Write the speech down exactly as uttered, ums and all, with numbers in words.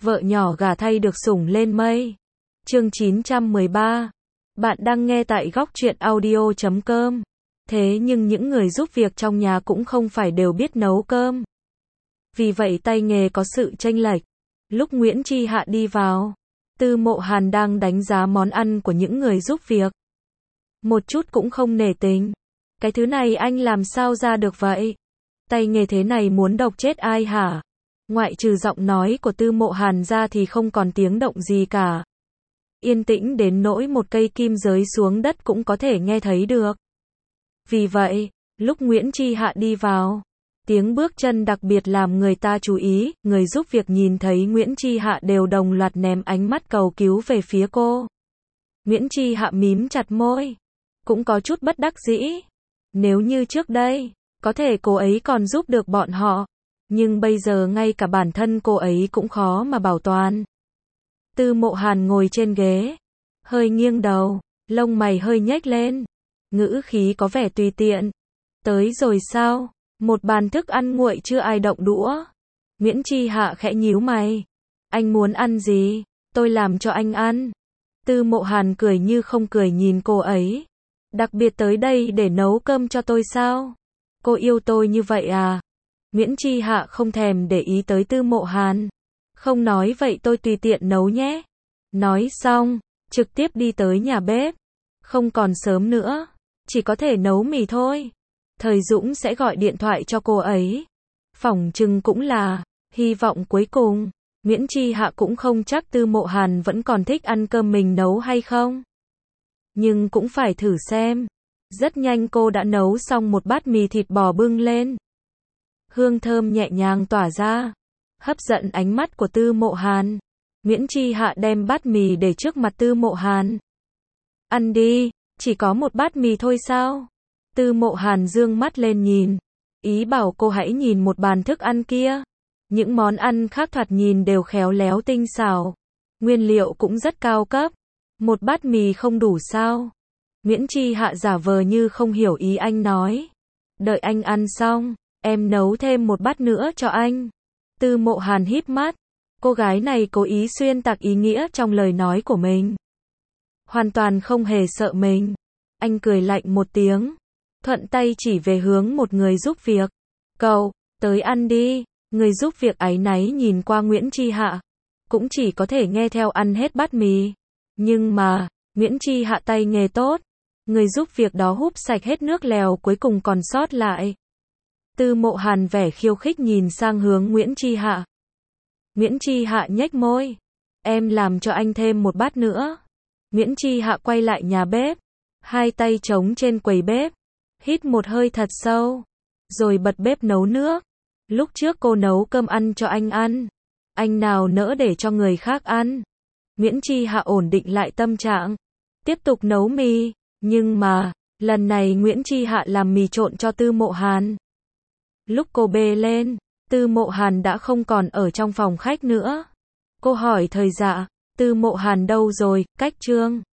vợ nhỏ gả thay được sủng lên mây. Chương chín trăm mười ba. Bạn đang nghe tại góc truyện audio chấm com. Thế nhưng những người giúp việc trong nhà cũng không phải đều biết nấu cơm. Vì vậy tay nghề có sự chênh lệch. Lúc Nguyễn Chi Hạ đi vào, Tư Mộ Hàn đang đánh giá món ăn của những người giúp việc. Một chút cũng không nể tình. Cái thứ này anh làm sao ra được vậy? Tay nghề thế này muốn độc chết ai hả? Ngoại trừ giọng nói của Tư Mộ Hàn ra thì không còn tiếng động gì cả. Yên tĩnh đến nỗi một cây kim rơi xuống đất cũng có thể nghe thấy được. Vì vậy, lúc Nguyễn Chi Hạ đi vào, tiếng bước chân đặc biệt làm người ta chú ý, người giúp việc nhìn thấy Nguyễn Chi Hạ đều đồng loạt ném ánh mắt cầu cứu về phía cô. Nguyễn Chi Hạ mím chặt môi, cũng có chút bất đắc dĩ. Nếu như trước đây, có thể cô ấy còn giúp được bọn họ, nhưng bây giờ ngay cả bản thân cô ấy cũng khó mà bảo toàn. Tư Mộ Hàn ngồi trên ghế, hơi nghiêng đầu, lông mày hơi nhếch lên, ngữ khí có vẻ tùy tiện. Tới rồi sao? Một bàn thức ăn nguội chưa ai động đũa. Nguyễn Chi Hạ khẽ nhíu mày. Anh muốn ăn gì? Tôi làm cho anh ăn. Tư Mộ Hàn cười như không cười nhìn cô ấy. Đặc biệt tới đây để nấu cơm cho tôi sao? Cô yêu tôi như vậy à? Nguyễn Chi Hạ không thèm để ý tới Tư Mộ Hàn. Không nói vậy tôi tùy tiện nấu nhé. Nói xong, trực tiếp đi tới nhà bếp. Không còn sớm nữa, chỉ có thể nấu mì thôi. Thời Dũng sẽ gọi điện thoại cho cô ấy. Phỏng chừng cũng là hy vọng cuối cùng. Nguyễn Chi Hạ cũng không chắc Tư Mộ Hàn vẫn còn thích ăn cơm mình nấu hay không. Nhưng cũng phải thử xem. Rất nhanh cô đã nấu xong một bát mì thịt bò bưng lên. Hương thơm nhẹ nhàng tỏa ra, hấp dẫn ánh mắt của Tư Mộ Hàn. Nguyễn Chi Hạ đem bát mì để trước mặt Tư Mộ Hàn. Ăn đi, chỉ có một bát mì thôi sao? Tư Mộ Hàn dương mắt lên nhìn, ý bảo cô hãy nhìn một bàn thức ăn kia. Những món ăn khác thoạt nhìn đều khéo léo tinh xảo, nguyên liệu cũng rất cao cấp. Một bát mì không đủ sao? Nguyễn Chi Hạ giả vờ như không hiểu ý anh nói. Đợi anh ăn xong, em nấu thêm một bát nữa cho anh. Tư Mộ Hàn híp mắt, cô gái này cố ý xuyên tạc ý nghĩa trong lời nói của mình. Hoàn toàn không hề sợ mình. Anh cười lạnh một tiếng, thuận tay chỉ về hướng một người giúp việc. Cậu, tới ăn đi. Người giúp việc áy náy nhìn qua Nguyễn Chi Hạ, cũng chỉ có thể nghe theo ăn hết bát mì. Nhưng mà, Nguyễn Chi Hạ tay nghề tốt. Người giúp việc đó húp sạch hết nước lèo cuối cùng còn sót lại. Tư Mộ Hàn vẻ khiêu khích nhìn sang hướng Nguyễn Chi Hạ. Nguyễn Chi Hạ nhếch môi. Em làm cho anh thêm một bát nữa. Nguyễn Chi Hạ quay lại nhà bếp, hai tay trống trên quầy bếp, hít một hơi thật sâu, rồi bật bếp nấu nước. Lúc trước cô nấu cơm ăn cho anh ăn, anh nào nỡ để cho người khác ăn. Nguyễn Chi Hạ ổn định lại tâm trạng, tiếp tục nấu mì, nhưng mà, lần này Nguyễn Chi Hạ làm mì trộn cho Tư Mộ Hàn. Lúc cô bê lên, Tư Mộ Hàn đã không còn ở trong phòng khách nữa. Cô hỏi thời dạ, Tư Mộ Hàn đâu rồi, cách Trương?